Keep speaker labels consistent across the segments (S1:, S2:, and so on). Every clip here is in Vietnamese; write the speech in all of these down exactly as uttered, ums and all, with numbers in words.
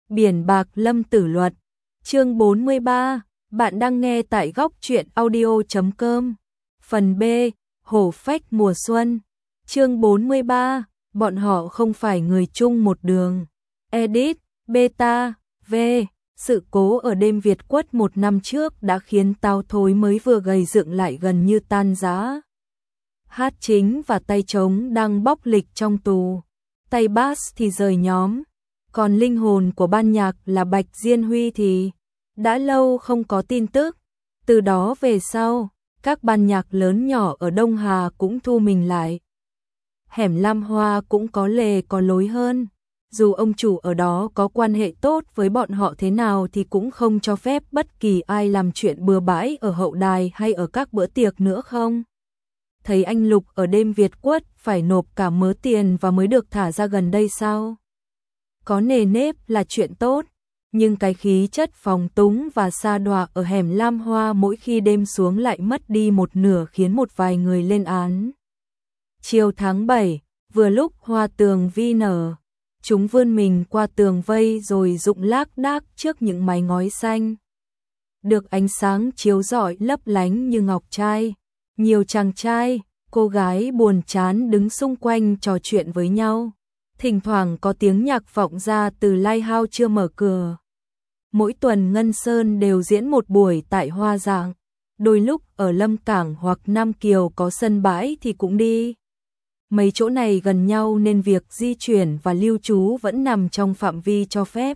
S1: Biển bạc lâm tử luật. Chương bốn mươi ba, bạn đang nghe tại góc truyện audio chấm com. Phần B, hổ phách mùa xuân. Chương bốn mươi ba, bọn họ không phải người chung một đường. Edit, beta, V. Sự cố ở đêm Việt Quất một năm trước đã khiến Tao Thối mới vừa gầy dựng lại gần như tan rã. Hát chính và tay trống đang bóc lịch trong tù. Tay bass thì rời nhóm. Còn linh hồn của ban nhạc là Bạch Diên Huy thì đã lâu không có tin tức. Từ đó về sau, các ban nhạc lớn nhỏ ở Đông Hà cũng thu mình lại. Hẻm Lam Hoa cũng có lề có lối hơn. Dù ông chủ ở đó có quan hệ tốt với bọn họ thế nào thì cũng không cho phép bất kỳ ai làm chuyện bừa bãi ở hậu đài hay ở các bữa tiệc nữa không. Thấy anh Lục ở đêm Việt Quất phải nộp cả mớ tiền và mới được thả ra gần đây sao? Có nề nếp là chuyện tốt, nhưng cái khí chất phóng túng và sa đọa ở hẻm Lam Hoa mỗi khi đêm xuống lại mất đi một nửa khiến một vài người lên án. Chiều tháng bảy, vừa lúc hoa tường vi nở, chúng vươn mình qua tường vây rồi rụng lác đác trước những mái ngói xanh. Được ánh sáng chiếu rọi lấp lánh như ngọc trai, nhiều chàng trai, cô gái buồn chán đứng xung quanh trò chuyện với nhau. Thỉnh thoảng có tiếng nhạc vọng ra từ Lighthouse chưa mở cửa. Mỗi tuần Ngân Sơn đều diễn một buổi tại Hoa Dạng. Đôi lúc ở Lâm Cảng hoặc Nam Kiều có sân bãi thì cũng đi. Mấy chỗ này gần nhau nên việc di chuyển và lưu trú vẫn nằm trong phạm vi cho phép.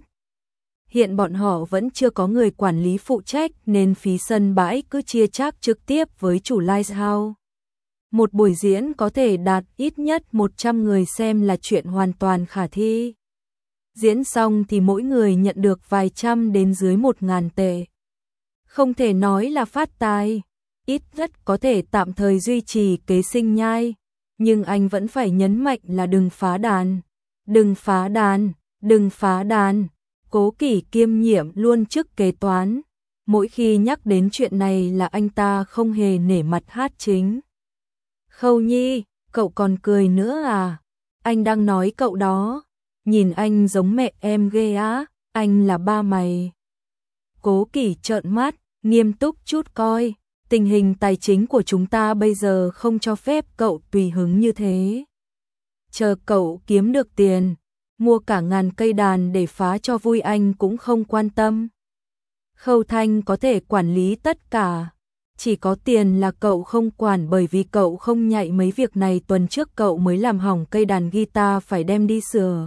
S1: Hiện bọn họ vẫn chưa có người quản lý phụ trách nên phí sân bãi cứ chia chác trực tiếp với chủ Lighthouse. Một buổi diễn có thể đạt ít nhất một trăm người xem là chuyện hoàn toàn khả thi. Diễn xong thì mỗi người nhận được vài trăm đến dưới một ngàn tệ. Không thể nói là phát tài, ít nhất có thể tạm thời duy trì kế sinh nhai. Nhưng anh vẫn phải nhấn mạnh là đừng phá đàn, đừng phá đàn, đừng phá đàn. Cố Kỷ kiêm nhiệm luôn chức kế toán. Mỗi khi nhắc đến chuyện này là anh ta không hề nể mặt Hát Chính. Khâu Nhi, cậu còn cười nữa à? Anh đang nói cậu đó. Nhìn anh giống mẹ em ghê á, anh là ba mày. Cố Kỷ trợn mắt, nghiêm túc chút coi. Tình hình tài chính của chúng ta bây giờ không cho phép cậu tùy hứng như thế. Chờ cậu kiếm được tiền, mua cả ngàn cây đàn để phá cho vui anh cũng không quan tâm. Khâu Thanh có thể quản lý tất cả. Chỉ có tiền là cậu không quản bởi vì cậu không nhạy mấy việc này. Tuần trước cậu mới làm hỏng cây đàn guitar phải đem đi sửa.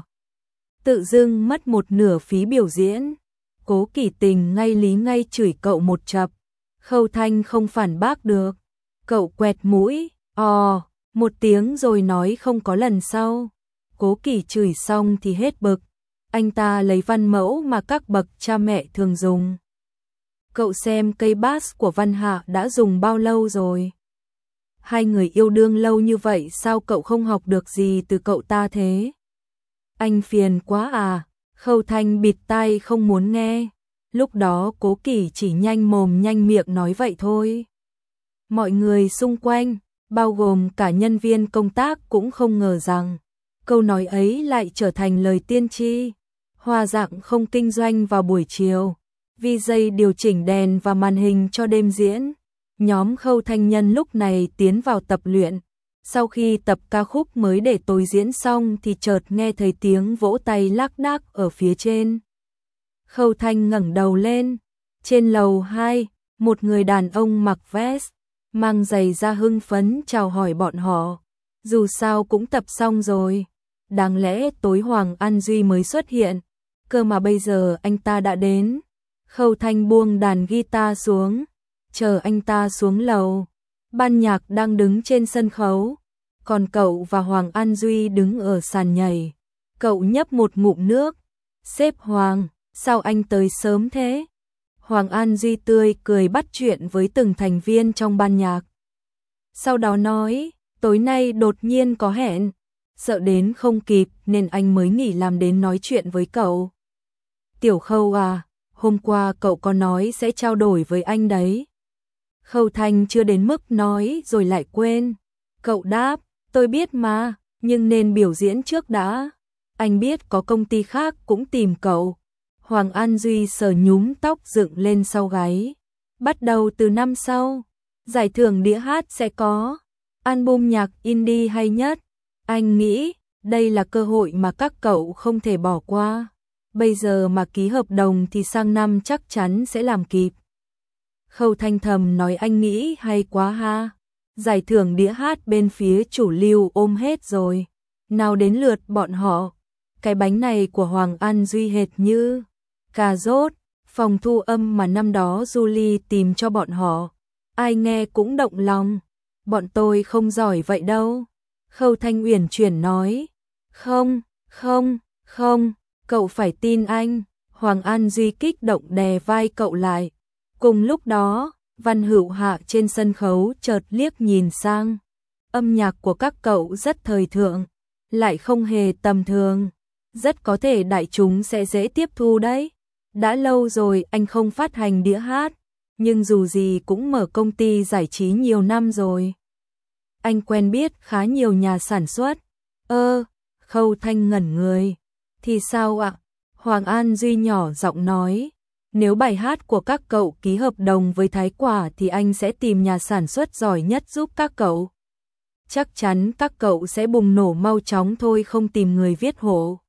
S1: Tự dưng mất một nửa phí biểu diễn. Cố Kỷ Tình ngay lý ngay chửi cậu một chập. Khâu Thanh không phản bác được. Cậu quẹt mũi, ò, một tiếng rồi nói không có lần sau. Cố Kỷ chửi xong thì hết bực. Anh ta lấy văn mẫu mà các bậc cha mẹ thường dùng. Cậu xem cây bass của Văn Hạ đã dùng bao lâu rồi? Hai người yêu đương lâu như vậy sao cậu không học được gì từ cậu ta thế? Anh phiền quá à? Khâu Thanh bịt tai không muốn nghe. Lúc đó Cố Kỷ chỉ nhanh mồm nhanh miệng nói vậy thôi. Mọi người xung quanh, bao gồm cả nhân viên công tác cũng không ngờ rằng câu nói ấy lại trở thành lời tiên tri. Hoa Dạng không kinh doanh vào buổi chiều. vê jê điều chỉnh đèn và màn hình cho đêm diễn. Nhóm Khâu Thanh Nhân lúc này tiến vào tập luyện. Sau khi tập ca khúc mới để tối diễn xong thì chợt nghe thấy tiếng vỗ tay lác đác ở phía trên. Khâu Thanh ngẩng đầu lên. Trên lầu hai, một người đàn ông mặc vest, mang giày da hưng phấn chào hỏi bọn họ. Dù sao cũng tập xong rồi. Đáng lẽ tối Hoàng An Duy mới xuất hiện. Cơ mà bây giờ anh ta đã đến. Khâu Thanh buông đàn guitar xuống, chờ anh ta xuống lầu. Ban nhạc đang đứng trên sân khấu, còn cậu và Hoàng An Duy đứng ở sàn nhảy. Cậu nhấp một ngụm nước. Sếp Hoàng, sao anh tới sớm thế? Hoàng An Duy tươi cười bắt chuyện với từng thành viên trong ban nhạc. Sau đó nói, tối nay đột nhiên có hẹn, sợ đến không kịp nên anh mới nghỉ làm đến nói chuyện với cậu. Tiểu Khâu à, hôm qua cậu có nói sẽ trao đổi với anh đấy. Khâu Thanh chưa đến mức nói rồi lại quên. Cậu đáp, tôi biết mà, nhưng nên biểu diễn trước đã. Anh biết có công ty khác cũng tìm cậu. Hoàng An Duy sờ nhúm tóc dựng lên sau gáy. Bắt đầu từ năm sau, giải thưởng đĩa hát sẽ có album nhạc indie hay nhất. Anh nghĩ đây là cơ hội mà các cậu không thể bỏ qua. Bây giờ mà ký hợp đồng thì sang năm chắc chắn sẽ làm kịp. Khâu Thanh thầm nói anh nghĩ hay quá ha. Giải thưởng đĩa hát bên phía chủ lưu ôm hết rồi. Nào đến lượt bọn họ. Cái bánh này của Hoàng An Duy hệt như cà rốt, phòng thu âm mà năm đó Julie tìm cho bọn họ. Ai nghe cũng động lòng. Bọn tôi không giỏi vậy đâu. Khâu Thanh uyển chuyển nói. Không, không, không, cậu phải tin anh. Hoàng An Duy kích động đè vai cậu lại. Cùng lúc đó, Văn Hữu Hạ trên sân khấu chợt liếc nhìn sang. Âm nhạc của các cậu rất thời thượng, lại không hề tầm thường. Rất có thể đại chúng sẽ dễ tiếp thu đấy. Đã lâu rồi anh không phát hành đĩa hát, nhưng dù gì cũng mở công ty giải trí nhiều năm rồi. Anh quen biết khá nhiều nhà sản xuất. Ơ, Khâu Thanh ngẩn người. Thì sao ạ? Hoàng An Duy nhỏ giọng nói. Nếu bài hát của các cậu ký hợp đồng với Thái Quả thì anh sẽ tìm nhà sản xuất giỏi nhất giúp các cậu. Chắc chắn các cậu sẽ bùng nổ mau chóng thôi, không tìm người viết hộ.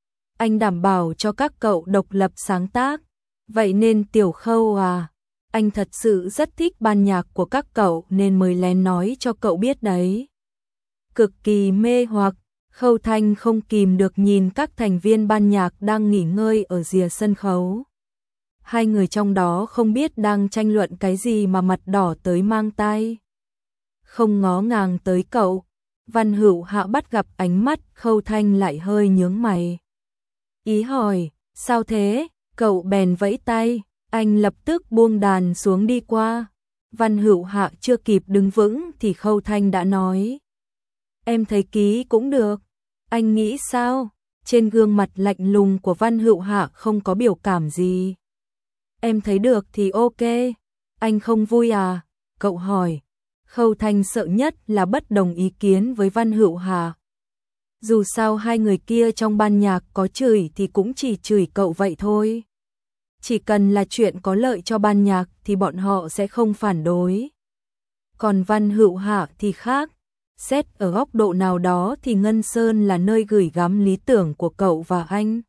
S1: Anh đảm bảo cho các cậu độc lập sáng tác. Vậy nên Tiểu Khâu à, anh thật sự rất thích ban nhạc của các cậu nên mới lén nói cho cậu biết đấy. Cực kỳ mê hoặc, Khâu Thanh không kìm được nhìn các thành viên ban nhạc đang nghỉ ngơi ở rìa sân khấu. Hai người trong đó không biết đang tranh luận cái gì mà mặt đỏ tới mang tai. Không ngó ngàng tới cậu, Văn Hữu Hạ bắt gặp ánh mắt Khâu Thanh lại hơi nhướng mày. Ý hỏi, sao thế? Cậu bèn vẫy tay, anh lập tức buông đàn xuống đi qua. Văn Hữu Hạ chưa kịp đứng vững thì Khâu Thanh đã nói. Em thấy ký cũng được. Anh nghĩ sao? Trên gương mặt lạnh lùng của Văn Hữu Hạ không có biểu cảm gì. Em thấy được thì ok. Anh không vui à? Cậu hỏi. Khâu Thanh sợ nhất là bất đồng ý kiến với Văn Hữu Hạ. Dù sao hai người kia trong ban nhạc có chửi thì cũng chỉ chửi cậu vậy thôi. Chỉ cần là chuyện có lợi cho ban nhạc thì bọn họ sẽ không phản đối. Còn Văn Hữu Hạ thì khác. Xét ở góc độ nào đó thì Ngân Sơn là nơi gửi gắm lý tưởng của cậu và anh.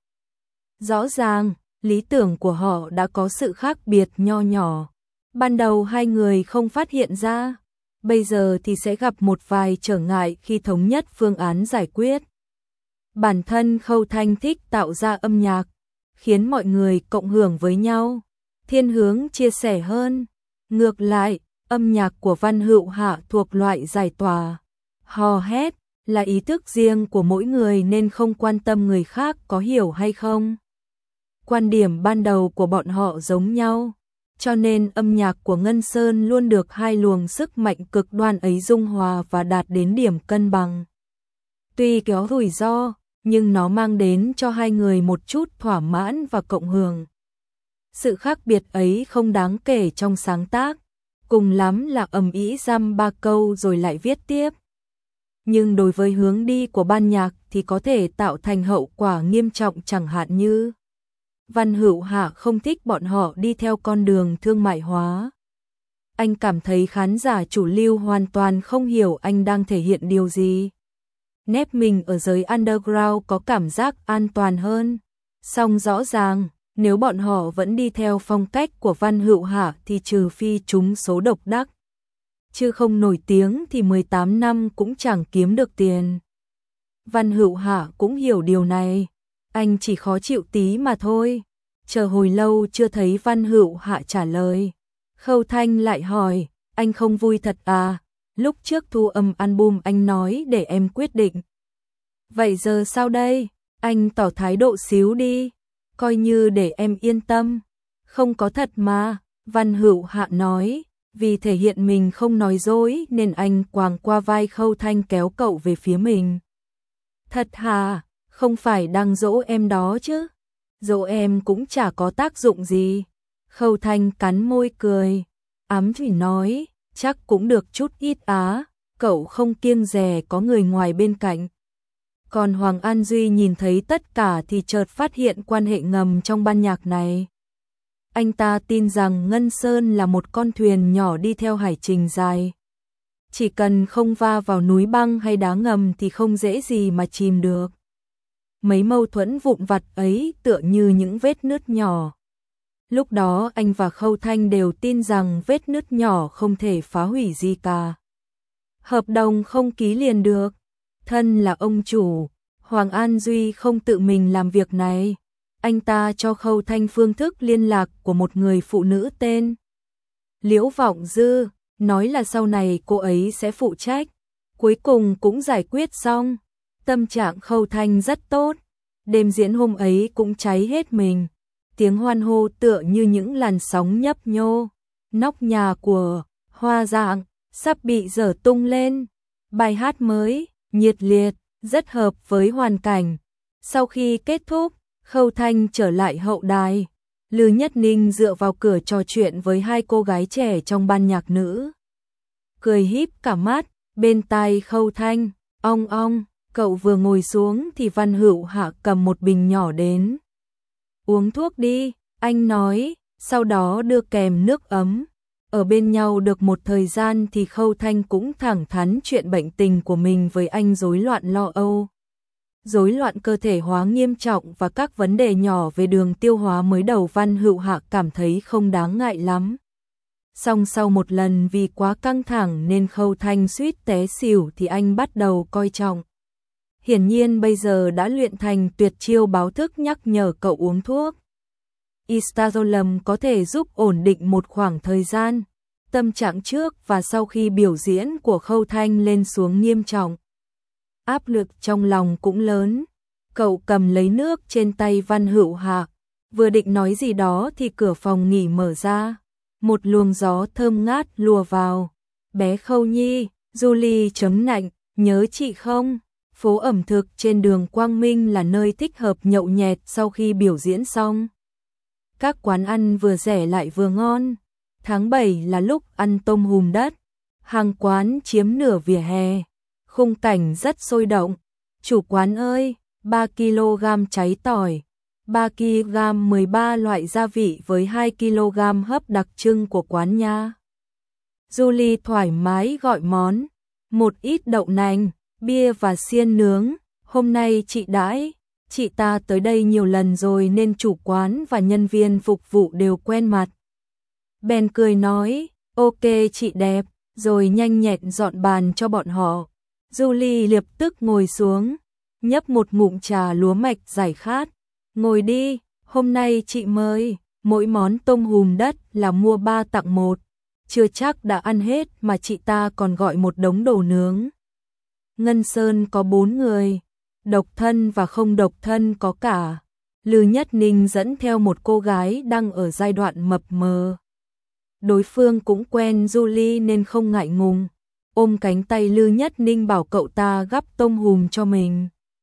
S1: Rõ ràng, lý tưởng của họ đã có sự khác biệt nho nhỏ. Ban đầu hai người không phát hiện ra. Bây giờ thì sẽ gặp một vài trở ngại khi thống nhất phương án giải quyết. Bản thân Khâu Thanh thích tạo ra âm nhạc, khiến mọi người cộng hưởng với nhau, thiên hướng chia sẻ hơn. Ngược lại, âm nhạc của Văn Hữu Hạ thuộc loại giải tỏa, hò hét, là ý thức riêng của mỗi người nên không quan tâm người khác có hiểu hay không. Quan điểm ban đầu của bọn họ giống nhau, cho nên âm nhạc của Ngân Sơn luôn được hai luồng sức mạnh cực đoan ấy dung hòa và đạt đến điểm cân bằng. Tuy có rủi ro, nhưng nó mang đến cho hai người một chút thỏa mãn và cộng hưởng. Sự khác biệt ấy không đáng kể trong sáng tác, cùng lắm là ầm ĩ dăm ba câu rồi lại viết tiếp. Nhưng đối với hướng đi của ban nhạc thì có thể tạo thành hậu quả nghiêm trọng, chẳng hạn như Văn Hữu Hạ không thích bọn họ đi theo con đường thương mại hóa. Anh cảm thấy khán giả chủ lưu hoàn toàn không hiểu anh đang thể hiện điều gì. Nép mình ở giới underground có cảm giác an toàn hơn. Song rõ ràng, nếu bọn họ vẫn đi theo phong cách của Văn Hữu Hạ thì trừ phi chúng số độc đắc, chứ không nổi tiếng thì mười tám năm cũng chẳng kiếm được tiền. Văn Hữu Hạ cũng hiểu điều này. Anh chỉ khó chịu tí mà thôi. Chờ hồi lâu chưa thấy Văn Hữu Hạ trả lời. Khâu Thanh lại hỏi, anh không vui thật à? Lúc trước thu âm album anh nói để em quyết định. Vậy giờ sao đây? Anh tỏ thái độ xíu đi. Coi như để em yên tâm. Không có thật mà. Văn Hữu Hạ nói. Vì thể hiện mình không nói dối nên anh quàng qua vai Khâu Thanh kéo cậu về phía mình. Thật hả? Không phải đang dỗ em đó chứ? Dỗ em cũng chả có tác dụng gì. Khâu Thanh cắn môi cười. Ám thủy nói, chắc cũng được chút ít á. Cậu không kiêng dè có người ngoài bên cạnh. Còn Hoàng An Duy nhìn thấy tất cả thì chợt phát hiện quan hệ ngầm trong ban nhạc này. Anh ta tin rằng Ngân Sơn là một con thuyền nhỏ đi theo hải trình dài. Chỉ cần không va vào núi băng hay đá ngầm thì không dễ gì mà chìm được. Mấy mâu thuẫn vụn vặt ấy tựa như những vết nứt nhỏ. Lúc đó anh và Khâu Thanh đều tin rằng vết nứt nhỏ không thể phá hủy gì cả. Hợp đồng không ký liền được. Thân là ông chủ, Hoàng An Duy không tự mình làm việc này. Anh ta cho Khâu Thanh phương thức liên lạc của một người phụ nữ tên Liễu Vọng Dư, nói là sau này cô ấy sẽ phụ trách. Cuối cùng cũng giải quyết xong. Tâm trạng Khâu Thanh rất tốt. Đêm diễn hôm ấy cũng cháy hết mình. Tiếng hoan hô tựa như những làn sóng nhấp nhô. Nóc nhà của Hoa Dạng sắp bị dở tung lên. Bài hát mới, nhiệt liệt, rất hợp với hoàn cảnh. Sau khi kết thúc, Khâu Thanh trở lại hậu đài. Lư Nhất Ninh dựa vào cửa trò chuyện với hai cô gái trẻ trong ban nhạc nữ. Cười híp cả mắt, bên tai Khâu Thanh, ong ong, cậu vừa ngồi xuống thì Văn Hữu Hạ cầm một bình nhỏ đến. Uống thuốc đi, anh nói, sau đó đưa kèm nước ấm. Ở bên nhau được một thời gian thì Khâu Thanh cũng thẳng thắn chuyện bệnh tình của mình với anh, rối loạn lo âu. Rối loạn cơ thể hóa nghiêm trọng và các vấn đề nhỏ về đường tiêu hóa mới đầu Văn Hữu Hạ cảm thấy không đáng ngại lắm. Song sau một lần vì quá căng thẳng nên Khâu Thanh suýt té xỉu thì anh bắt đầu coi trọng. Hiển nhiên bây giờ đã luyện thành tuyệt chiêu báo thức nhắc nhở cậu uống thuốc. Istazolem có thể giúp ổn định một khoảng thời gian. Tâm trạng trước và sau khi biểu diễn của Khâu Thanh lên xuống nghiêm trọng. Áp lực trong lòng cũng lớn. Cậu cầm lấy nước trên tay Văn Hữu Hạ, vừa định nói gì đó thì cửa phòng nghỉ mở ra. Một luồng gió thơm ngát lùa vào. Bé Khâu Nhi, Julie chấm nạnh, nhớ chị không? Phố ẩm thực trên đường Quang Minh là nơi thích hợp nhậu nhẹt sau khi biểu diễn xong. Các quán ăn vừa rẻ lại vừa ngon. Tháng bảy là lúc ăn tôm hùm đất. Hàng quán chiếm nửa vỉa hè. Khung cảnh rất sôi động. Chủ quán ơi, ba ki lô gam cháy tỏi, ba ki lô gam mười ba loại gia vị với hai ki lô gam hấp đặc trưng của quán nha. Julie thoải mái gọi món, một ít đậu nành, bia và xiên nướng. Hôm nay chị đãi, chị ta tới đây nhiều lần rồi nên chủ quán và nhân viên phục vụ đều quen mặt. Bèn cười nói, ok chị đẹp, rồi nhanh nhẹn dọn bàn cho bọn họ. Julie lập tức ngồi xuống, nhấp một ngụm trà lúa mạch giải khát. Ngồi đi, hôm nay chị mời, mỗi món tôm hùm đất là mua ba tặng một. Chưa chắc đã ăn hết mà chị ta còn gọi một đống đồ nướng. Ngân Sơn có bốn người, độc thân và không độc thân có cả. Lư Nhất Ninh dẫn theo một cô gái đang ở giai đoạn mập mờ. Đối phương cũng quen Julie nên không ngại ngùng. Ôm cánh tay Lư Nhất Ninh bảo cậu ta gắp tôm hùm cho mình.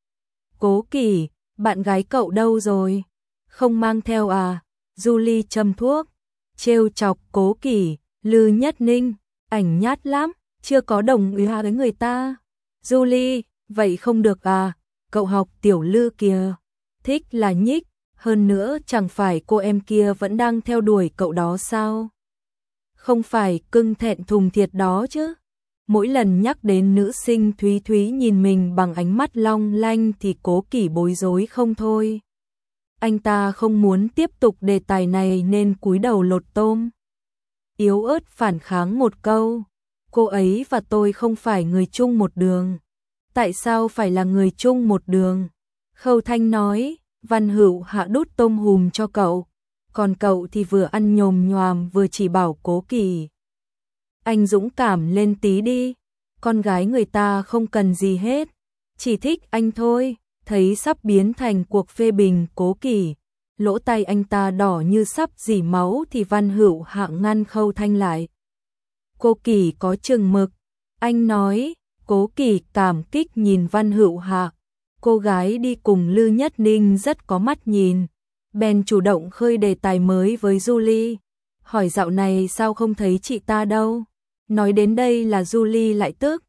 S1: Cố Kỳ, bạn gái cậu đâu rồi? Không mang theo à? Julie châm thuốc, trêu chọc Cố Kỳ. Lư Nhất Ninh, ảnh nhát lắm, chưa có đồng ý với người ta. Julie, vậy không được à? Cậu học tiểu Lư kìa, thích là nhích, hơn nữa chẳng phải cô em kia vẫn đang theo đuổi cậu đó sao? Không phải cưng thẹn thùng thiệt đó chứ? Mỗi lần nhắc đến nữ sinh Thúy Thúy nhìn mình bằng ánh mắt long lanh thì Cố Kỳ bối rối không thôi. Anh ta không muốn tiếp tục đề tài này nên cúi đầu lột tôm. Yếu ớt phản kháng một câu, cô ấy và tôi không phải người chung một đường. Tại sao phải là người chung một đường? Khâu Thanh nói, Văn Hữu Hạ đút tôm hùm cho cậu, còn cậu thì vừa ăn nhồm nhoàm vừa chỉ bảo Cố Kỳ. Anh dũng cảm lên tí đi, con gái người ta không cần gì hết, chỉ thích anh thôi. Thấy sắp biến thành cuộc phê bình Cố Kỳ, lỗ tai anh ta đỏ như sắp rỉ máu thì Văn Hữu Hạ ngăn Khâu Thanh lại. Cô Kỳ có chừng mực, anh nói. Cố Kỳ cảm kích nhìn Văn Hữu Hạ, cô gái đi cùng Lư Nhất Ninh rất có mắt nhìn, bèn chủ động khơi đề tài mới với Julie, hỏi dạo này sao không thấy chị ta đâu. Nói đến đây là Julie lại tức,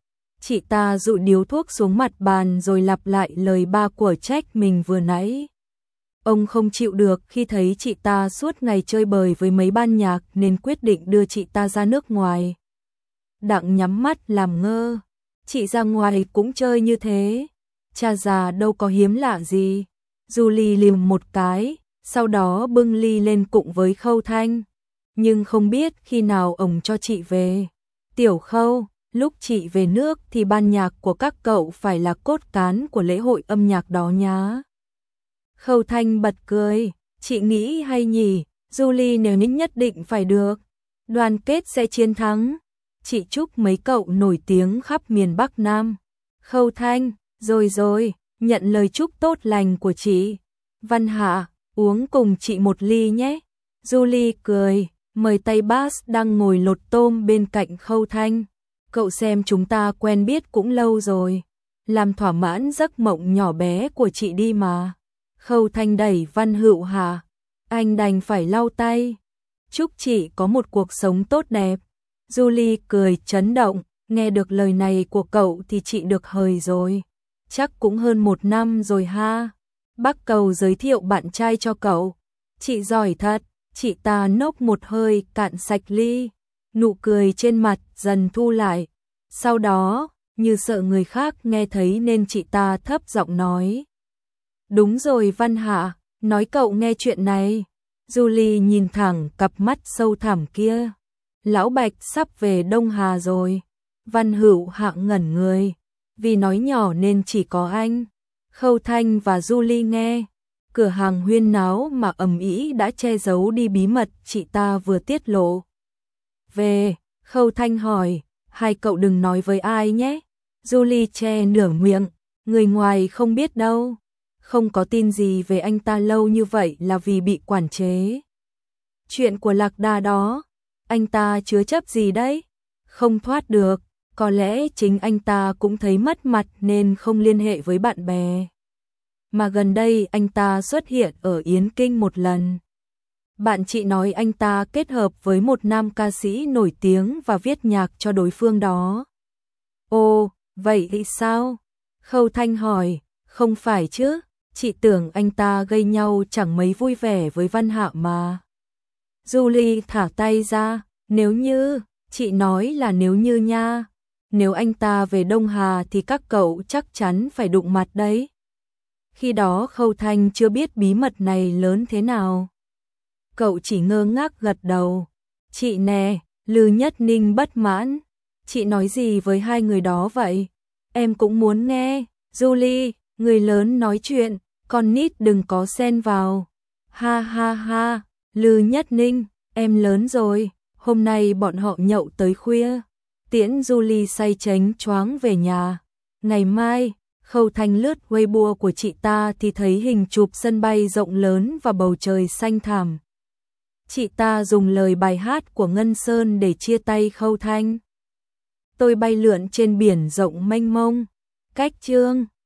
S1: Chị ta dụi điếu thuốc xuống mặt bàn rồi lặp lại lời ba của trách mình vừa nãy. Ông không chịu được khi thấy chị ta suốt ngày chơi bời với mấy ban nhạc nên quyết định đưa chị ta ra nước ngoài. Đặng nhắm mắt làm ngơ. Chị ra ngoài cũng chơi như thế. Cha già đâu có hiếm lạ gì. Julie liềm một cái, sau đó bưng ly lên cụng với Khâu Thanh. Nhưng không biết khi nào ông cho chị về. Tiểu Khâu, lúc chị về nước thì ban nhạc của các cậu phải là cốt cán của lễ hội âm nhạc đó nhá. Khâu Thanh bật cười, chị nghĩ hay nhỉ, Julie nếu nhất nhất định phải được. Đoàn kết sẽ chiến thắng. Chị chúc mấy cậu nổi tiếng khắp miền Bắc Nam. Khâu Thanh, rồi rồi, nhận lời chúc tốt lành của chị. Văn Hạ, uống cùng chị một ly nhé. Julie cười, mời tay Bass đang ngồi lột tôm bên cạnh Khâu Thanh. Cậu xem chúng ta quen biết cũng lâu rồi. Làm thỏa mãn giấc mộng nhỏ bé của chị đi mà. Khâu Thanh đẩy Văn Hữu Hạ. Anh đành phải lau tay. Chúc chị có một cuộc sống tốt đẹp. Julie cười chấn động. Nghe được lời này của cậu thì chị được hời rồi. Chắc cũng hơn một năm rồi ha. Bác Cầu giới thiệu bạn trai cho cậu. Chị giỏi thật. Chị ta nốc một hơi cạn sạch ly. Nụ cười trên mặt dần thu lại. Sau đó, như sợ người khác nghe thấy nên chị ta thấp giọng nói. Đúng rồi Văn Hạ, nói cậu nghe chuyện này. Julie nhìn thẳng cặp mắt sâu thẳm kia. Lão Bạch sắp về Đông Hà rồi. Văn Hữu Hạ ngẩn người. Vì nói nhỏ nên chỉ có anh, Khâu Thanh và Julie nghe. Cửa hàng huyên náo mà ầm ĩ đã che giấu đi bí mật chị ta vừa tiết lộ. Về, Khâu Thanh hỏi, hai cậu đừng nói với ai nhé. Julie che nửa miệng, người ngoài không biết đâu. Không có tin gì về anh ta lâu như vậy là vì bị quản chế. Chuyện của Lạc Đà đó, anh ta chứa chấp gì đấy? Không thoát được, có lẽ chính anh ta cũng thấy mất mặt nên không liên hệ với bạn bè. Mà gần đây anh ta xuất hiện ở Yến Kinh một lần. Bạn chị nói anh ta kết hợp với một nam ca sĩ nổi tiếng và viết nhạc cho đối phương đó. Ồ, vậy thì sao? Khâu Thanh hỏi, không phải chứ, chị tưởng anh ta gây nhau chẳng mấy vui vẻ với Văn Hạ mà. Julie thả tay ra, nếu như, chị nói là nếu như nha. Nếu anh ta về Đông Hà thì các cậu chắc chắn phải đụng mặt đấy. Khi đó Khâu Thanh chưa biết bí mật này lớn thế nào. Cậu chỉ ngơ ngác gật đầu. Chị nè, Lư Nhất Ninh bất mãn. Chị nói gì với hai người đó vậy? Em cũng muốn nghe. Julie, người lớn nói chuyện, con nít đừng có xen vào. Ha ha ha, Lư Nhất Ninh, em lớn rồi. Hôm nay bọn họ nhậu tới khuya. Tiễn Julie say chánh choáng về nhà. Ngày mai, Khâu Thanh lướt Weibo của chị ta thì thấy hình chụp sân bay rộng lớn và bầu trời xanh thẳm. Chị ta dùng lời bài hát của Ngân Sơn để chia tay Khâu Thanh. Tôi bay lượn trên biển rộng mênh mông. Cách chương